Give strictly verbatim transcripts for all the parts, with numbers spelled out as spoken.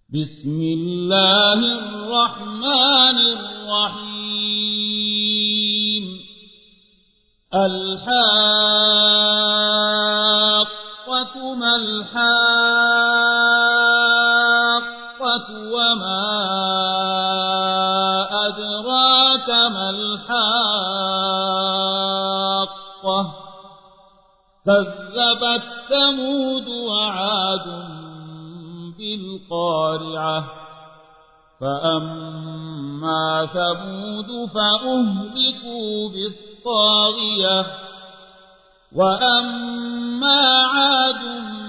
بسم الله الرحمن الرحيم الحاقة ما الحاقة وما أدراك ما الحاقة كذبت ثمود وعاد بالقارعة فأما ثمود فأهلكوا بالطاغية وأما عاد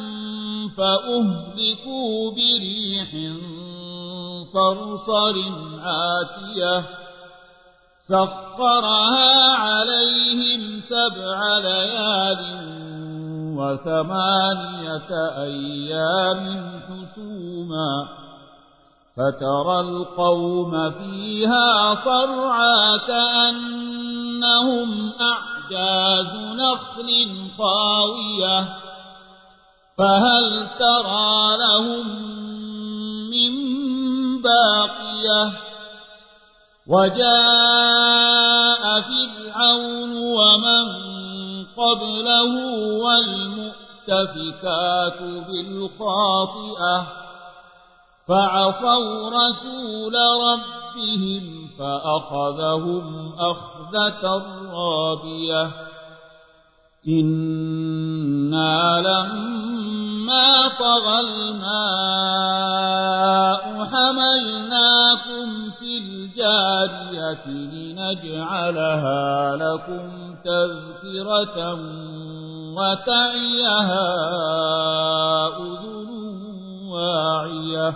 فأهلكوا بريح صرصر عاتية سخرها عليهم سبع ليال وثمانية أيام حسوما فترى القوم فيها صرعى كأنهم أعجاز نخل خاوية فهل ترى لهم من باقية وجاء فرعون ومن قبله والمؤتفكات بالخاطئة فعصوا رسول ربهم فأخذهم أخذة رابية إنا لما طغى الماء حملناكم في الجارية لنجعلها لكم تذكرة وتعيها أذن واعية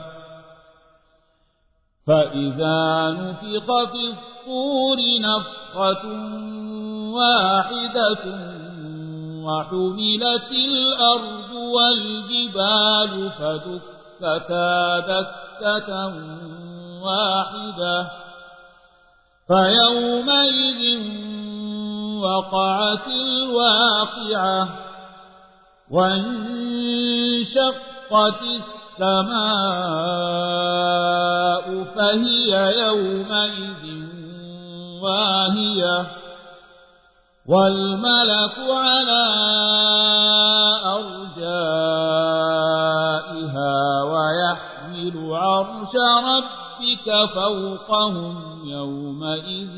فإذا نفخ في الصور نفخة واحدة وحملت الأرض والجبال فدكتا دكة واحدة فيومئذ وقعت الواقعة وانشقت السماء فهي يومئذ واهية والملك على أرجائها ويحمل عرش ربك فوقهم يومئذ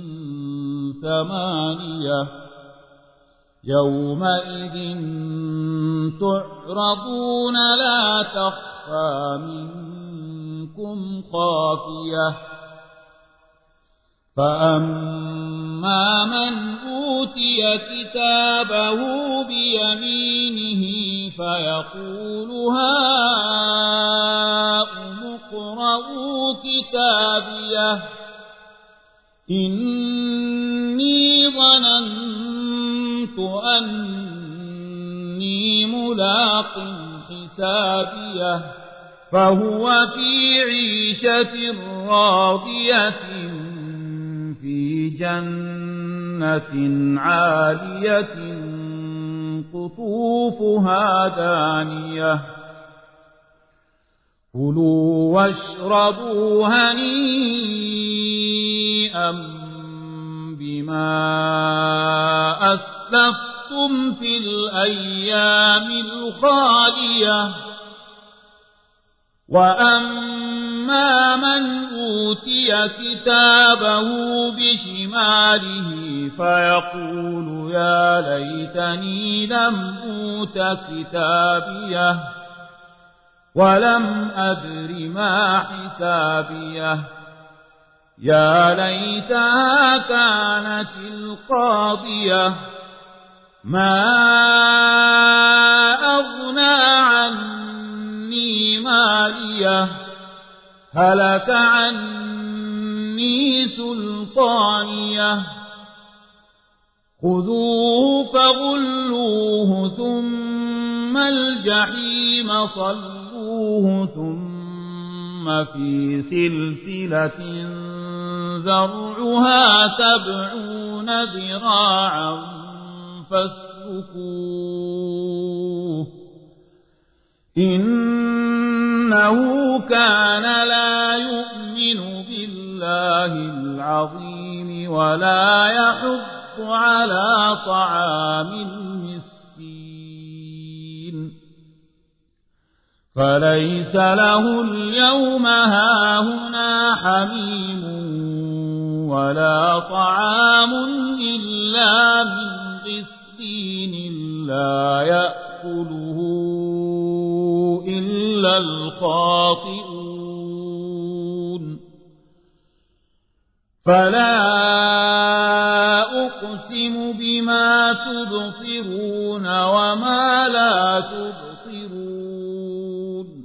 ثمانية يومئذ تعرضون لا تخفى منكم خافية فأما من أوتي كتابه بيمينه فيقول هاؤم اقرءوا كتابيه إني ظننت أني ملاق حسابيه فهو في عيشة راضية في جنة عالية قطوفها دانية كلوا واشربوا هنيئا بما أسلفتم في الأيام الخالية وأما من أوتي كتابه بشماله فيقول يا ليتني لم أوت كتابيه ولم أدر ما حسابيه يا ليتها كانت القاضية ما أغنى عني ماليه هلك عني سلطانيه خذوه فغلوه ثم الجحيم صلوه ثم في سلسلة ذرعها سبعون ذراعا فاسلكوه إن كان لا يؤمن بالله العظيم ولا يحض على طعام المسكين فليس له اليوم هاهنا حميم ولا طعام إلا من غسلين لا يأكله إلا الخاطئون فلا أقسم بما تبصرون وما لا تبصرون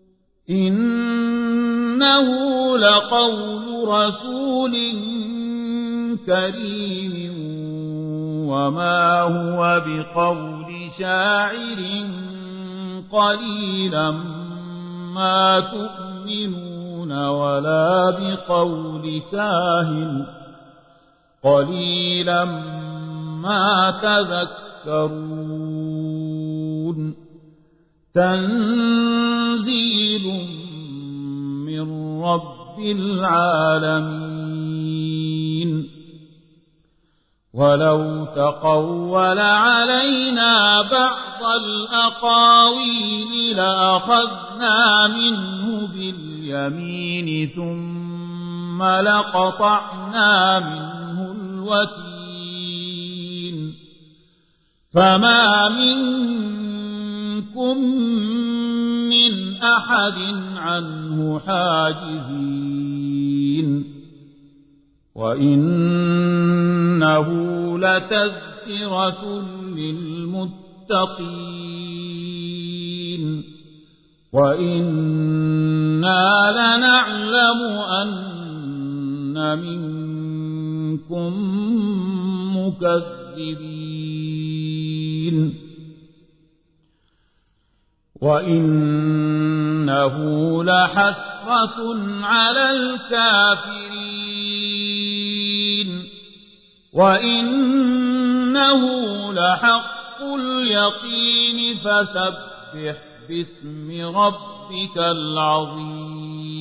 إنه لقول رسول كريم وما هو بقول شاعر قليلا ما تؤمنون ولا بقول كاهن قليلا ما تذكرون تنزيل من رب العالمين ولو تقول علينا بعض الأقاويل لأخذنا منه باليمين ثم لقطعنا منه الوتين فما منكم من أحد عنه حاجزين وإنه لتذكرة للمتقين وإنا لنعلم أن منكم مكذبين وإنه لحسرة على الكافرين وإنه لحق اليقين فسبح باسم ربك العظيم